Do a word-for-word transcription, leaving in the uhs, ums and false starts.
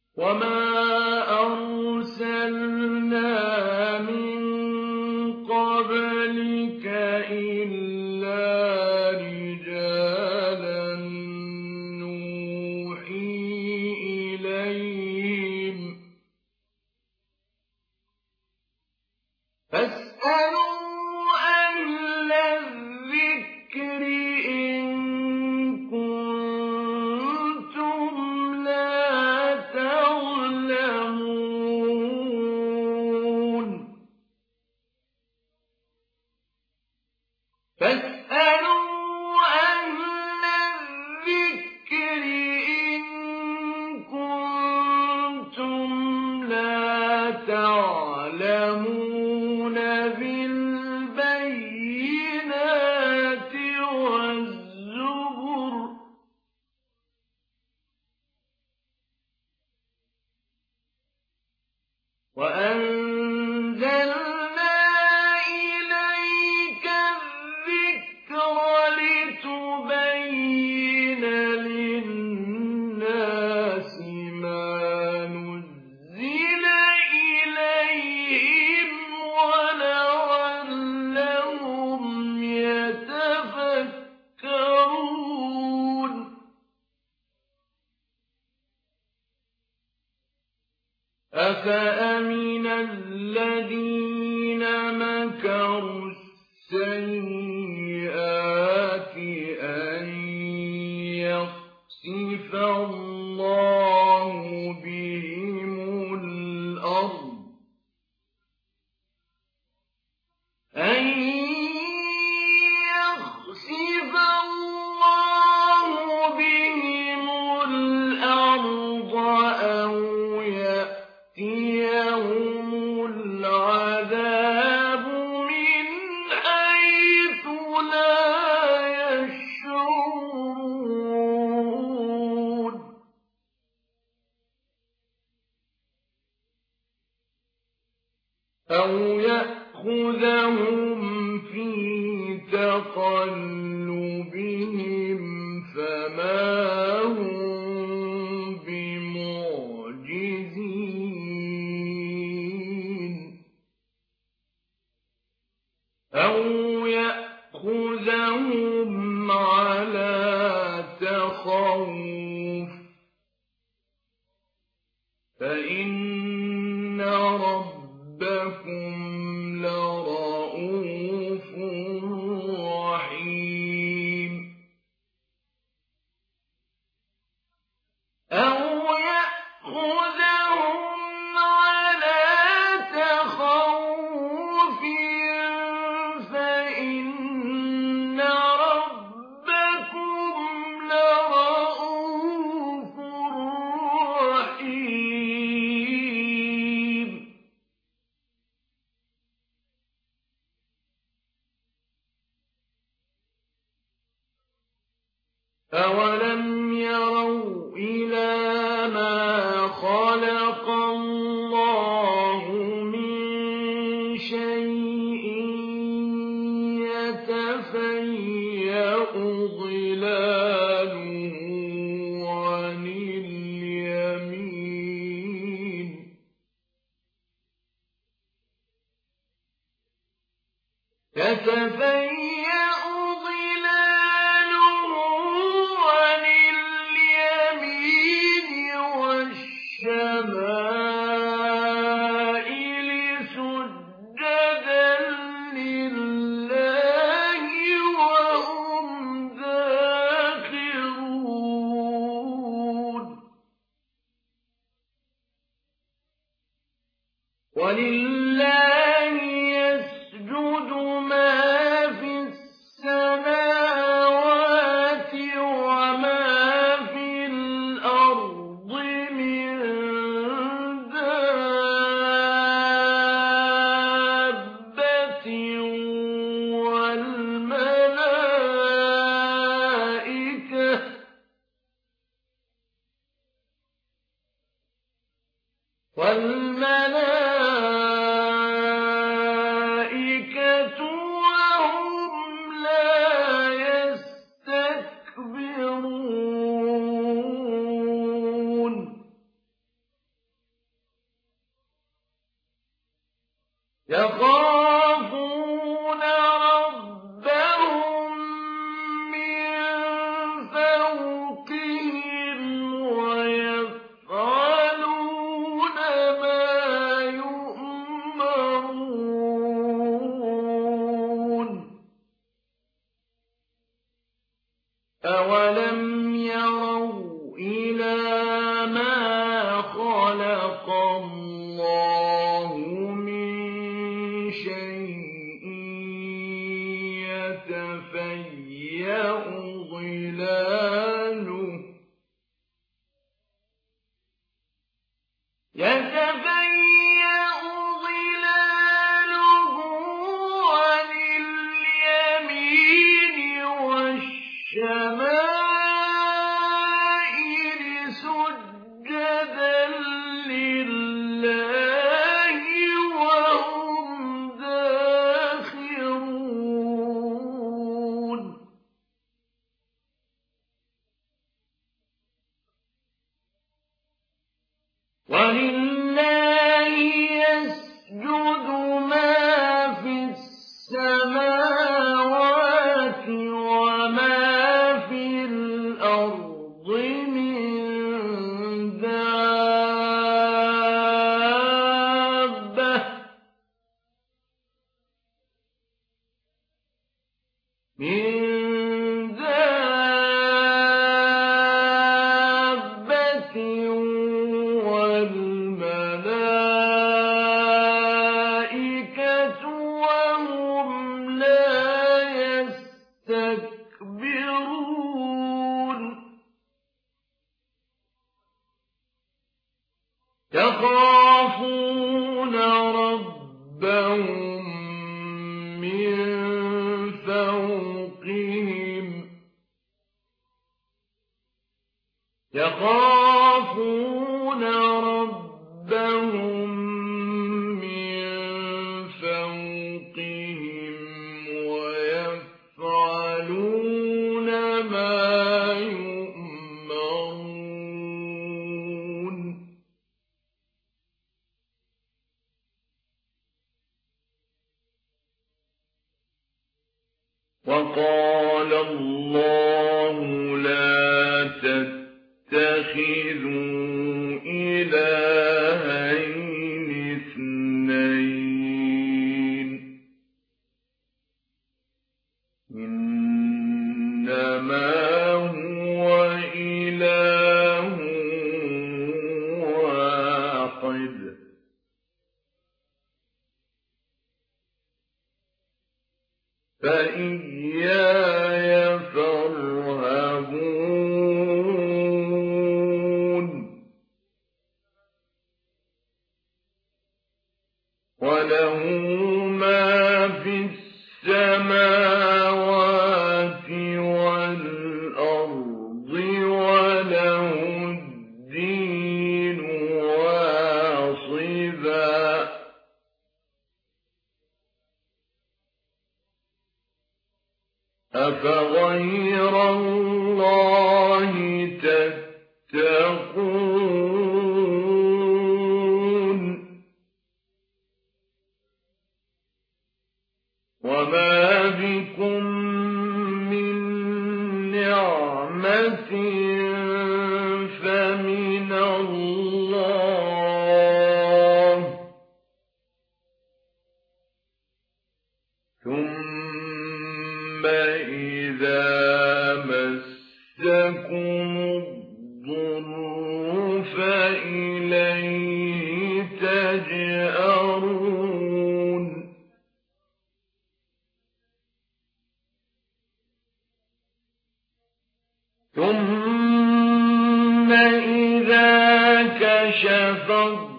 وما أرسلنا من قبلك إلا رجالا نوحي إليهم فاسألوا أهل الذكر إن كنتم لا تعلمون فاسألوا أهل الذكر إن كنتم لا تعلمون بالبينات والزبر وأنزلنا إليك الذكر لتبين للناس ما نزل إليهم ولعلهم يتفكرون أفأمن الذين مكروا السيئات أن يخسف الله بهم الأرض أن يخسف الله بهم الأرض أو يأتيهم العذاب من حيث لا يشعرون أو يأخذهم في تقلبهم فما هم بمعجزين أو يأخذهم على تخوف فإن ربكم لرؤوف رحيم أو يأخذهم على تخوف فإن ربكم لرؤوف رحيم أولم يروا إلى ما خلق الله من شيء يتفيأ ظلاله عن اليمين يتفيأ ظلاله عن اليمين والشمائل سجدا لله وهم داخرون ولله يسجد ما في السماوات وما في الأرض من دابة والملائكة والملائكة وهم لا يستكبرون يخافون ربهم من فوقهم ويفعلون ما يؤمرون أولم يروا إلى ما خلق الله من شيء يتفيأ ظلاله يتفيأ ظلاله عن اليمين والشمائل سجدا لله وهم داخرون ولله يسجد ما في السماوات وما في الأرض من دابة من دابة والملائكة وهم لا يستكبرون يخافون ربهم من فوقهم يخافون ربهم من فوقهم ويفعلون ما يؤمرون وقال الله لا تتخذوا إلهين اثنين إنما هو إله واحد فإياي فارهبون وله ما في السماوات والأرض وله الدين واصبا أفغير الله تتقون وما بكم من نعمة فمن الله ثم إذا مسكم الضر فإليه تجأرون ثم إذا كشف